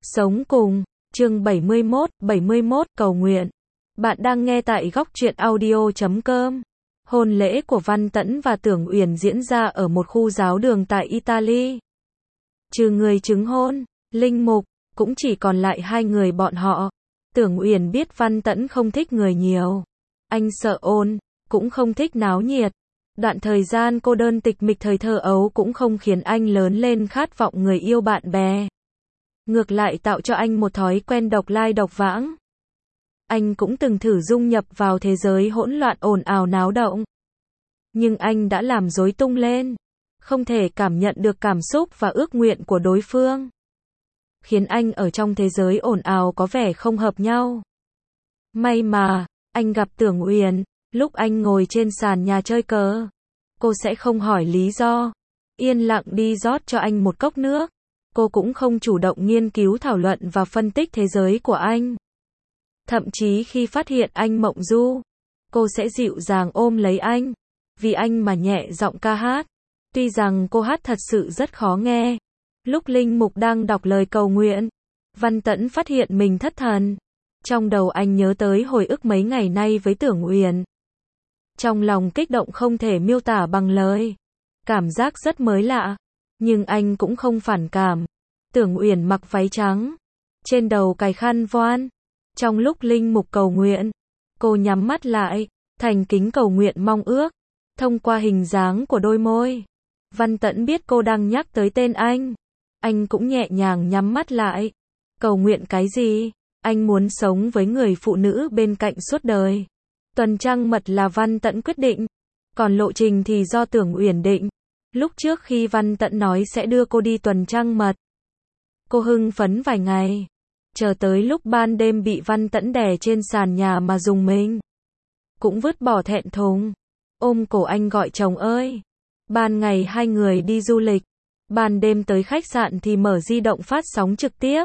Sống cùng, chương 71 cầu nguyện. Bạn đang nghe tại góc truyện audio.com. Hôn lễ của Văn Tẫn và Tưởng Uyển diễn ra ở một khu giáo đường tại Italy. Trừ người chứng hôn, linh mục, cũng chỉ còn lại hai người bọn họ. Tưởng Uyển biết Văn Tẫn không thích người nhiều. Anh sợ ồn, cũng không thích náo nhiệt. Đoạn thời gian cô đơn tịch mịch thời thơ ấu cũng không khiến anh lớn lên khát vọng người yêu bạn bè. Ngược lại tạo cho anh một thói quen độc lai độc vãng. Anh cũng từng thử dung nhập vào thế giới hỗn loạn ồn ào náo động. Nhưng anh đã làm rối tung lên. Không thể cảm nhận được cảm xúc và ước nguyện của đối phương. Khiến anh ở trong thế giới ồn ào có vẻ không hợp nhau. May mà, anh gặp Tưởng Uyển, lúc anh ngồi trên sàn nhà chơi cờ. Cô sẽ không hỏi lý do. Yên lặng đi rót cho anh một cốc nước. Cô cũng không chủ động nghiên cứu thảo luận và phân tích thế giới của anh. Thậm chí khi phát hiện anh mộng du, cô sẽ dịu dàng ôm lấy anh, vì anh mà nhẹ giọng ca hát. Tuy rằng cô hát thật sự rất khó nghe. Lúc linh mục đang đọc lời cầu nguyện, Văn Tẫn phát hiện mình thất thần. Trong đầu anh nhớ tới hồi ức mấy ngày nay với Tưởng Uyển. Trong lòng kích động không thể miêu tả bằng lời. Cảm giác rất mới lạ. Nhưng anh cũng không phản cảm. Tưởng Uyển mặc váy trắng, trên đầu cài khăn voan. Trong lúc linh mục cầu nguyện, cô nhắm mắt lại, thành kính cầu nguyện mong ước. Thông qua hình dáng của đôi môi, Văn Tẫn biết cô đang nhắc tới tên anh. Anh cũng nhẹ nhàng nhắm mắt lại. Cầu nguyện cái gì? Anh muốn sống với người phụ nữ bên cạnh suốt đời. Tuần trăng mật là Văn Tẫn quyết định, còn lộ trình thì do Tưởng Uyển định. Lúc trước khi Văn Tẫn nói sẽ đưa cô đi tuần trăng mật, cô hưng phấn vài ngày, chờ tới lúc ban đêm bị Văn Tẫn đè trên sàn nhà mà rùng mình. Cũng vứt bỏ thẹn thùng, ôm cổ anh gọi chồng ơi. Ban ngày hai người đi du lịch, ban đêm tới khách sạn thì mở di động phát sóng trực tiếp.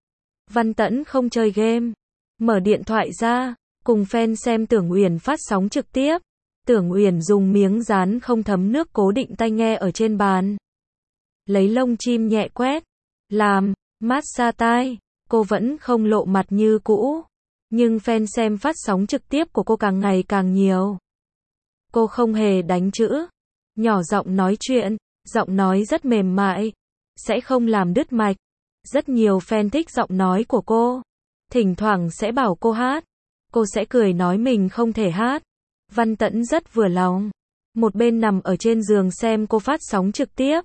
Văn Tẫn không chơi game, mở điện thoại ra, cùng fan xem Tưởng Uyển phát sóng trực tiếp. Tưởng Uyển dùng miếng dán không thấm nước cố định tai nghe ở trên bàn. Lấy lông chim nhẹ quét, làm, massage tai. Cô vẫn không lộ mặt như cũ. Nhưng fan xem phát sóng trực tiếp của cô càng ngày càng nhiều. Cô không hề đánh chữ. Nhỏ giọng nói chuyện, giọng nói rất mềm mại. Sẽ không làm đứt mạch. Rất nhiều fan thích giọng nói của cô. Thỉnh thoảng sẽ bảo cô hát. Cô sẽ cười nói mình không thể hát. Văn Tẫn rất vừa lòng. Một bên nằm ở trên giường xem cô phát sóng trực tiếp.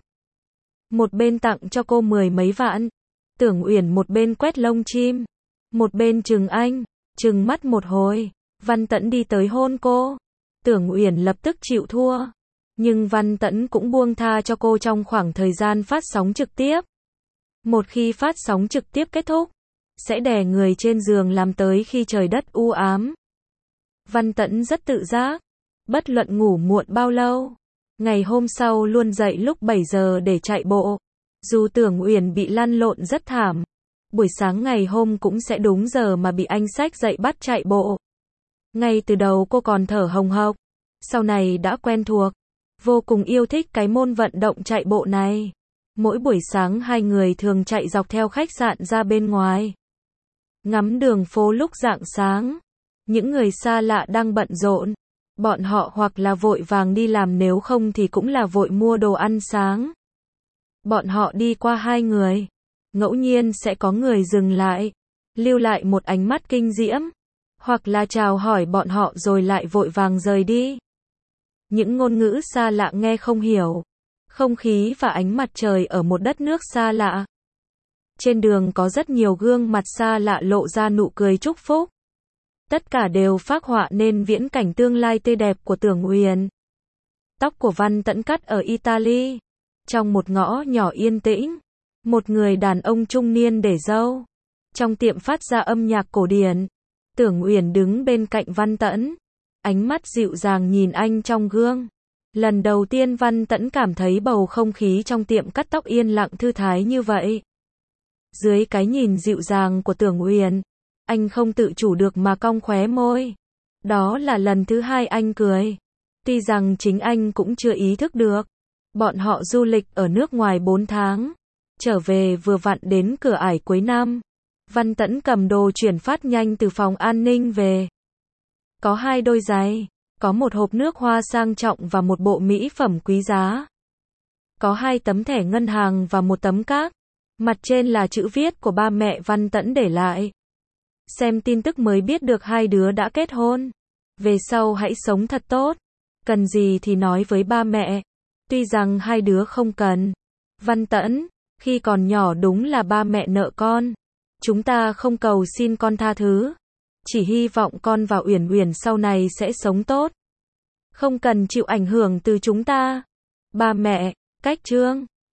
Một bên tặng cho cô 10 mấy vạn. Tưởng Uyển một bên quét lông chim. Một bên chừng anh, chừng mắt một hồi. Văn Tẫn đi tới hôn cô. Tưởng Uyển lập tức chịu thua. Nhưng Văn Tẫn cũng buông tha cho cô trong khoảng thời gian phát sóng trực tiếp. Một khi phát sóng trực tiếp kết thúc, sẽ đè người trên giường làm tới khi trời đất u ám. Văn Tẫn rất tự giác. Bất luận ngủ muộn bao lâu, ngày hôm sau luôn dậy lúc 7 giờ để chạy bộ. Dù Tưởng Uyển bị lăn lộn rất thảm, buổi sáng ngày hôm cũng sẽ đúng giờ mà bị anh xách dậy bắt chạy bộ. Ngay từ đầu cô còn thở hồng hộc, sau này đã quen thuộc, vô cùng yêu thích cái môn vận động chạy bộ này. Mỗi buổi sáng hai người thường chạy dọc theo khách sạn ra bên ngoài, ngắm đường phố lúc rạng sáng. Những người xa lạ đang bận rộn, bọn họ hoặc là vội vàng đi làm, nếu không thì cũng là vội mua đồ ăn sáng. Bọn họ đi qua hai người, ngẫu nhiên sẽ có người dừng lại, lưu lại một ánh mắt kinh diễm, hoặc là chào hỏi bọn họ rồi lại vội vàng rời đi. Những ngôn ngữ xa lạ nghe không hiểu, không khí và ánh mặt trời ở một đất nước xa lạ. Trên đường có rất nhiều gương mặt xa lạ lộ ra nụ cười chúc phúc. Tất cả đều phác họa nên viễn cảnh tương lai tươi đẹp của Tưởng Uyển. Tóc của Văn Tẫn cắt ở Italy. Trong một ngõ nhỏ yên tĩnh, một người đàn ông trung niên để râu. Trong tiệm phát ra âm nhạc cổ điển, Tưởng Uyển đứng bên cạnh Văn Tẫn. Ánh mắt dịu dàng nhìn anh trong gương. Lần đầu tiên Văn Tẫn cảm thấy bầu không khí trong tiệm cắt tóc yên lặng thư thái như vậy. Dưới cái nhìn dịu dàng của Tưởng Uyển, anh không tự chủ được mà cong khóe môi. Đó là lần thứ hai anh cười. Tuy rằng chính anh cũng chưa ý thức được. Bọn họ du lịch ở nước ngoài 4 tháng. Trở về vừa vặn đến cửa ải cuối năm. Văn Tẫn cầm đồ chuyển phát nhanh từ phòng an ninh về. Có 2 đôi giày, có một hộp nước hoa sang trọng và một bộ mỹ phẩm quý giá. Có 2 tấm thẻ ngân hàng và một tấm card. Mặt trên là chữ viết của ba mẹ Văn Tẫn để lại. Xem tin tức mới biết được 2 đứa đã kết hôn. Về sau hãy sống thật tốt. Cần gì thì nói với ba mẹ. Tuy rằng 2 đứa không cần. Văn Tẫn, khi còn nhỏ đúng là ba mẹ nợ con. Chúng ta không cầu xin con tha thứ. Chỉ hy vọng con và Uyển Uyển sau này sẽ sống tốt. Không cần chịu ảnh hưởng từ chúng ta. Ba mẹ, cách chương.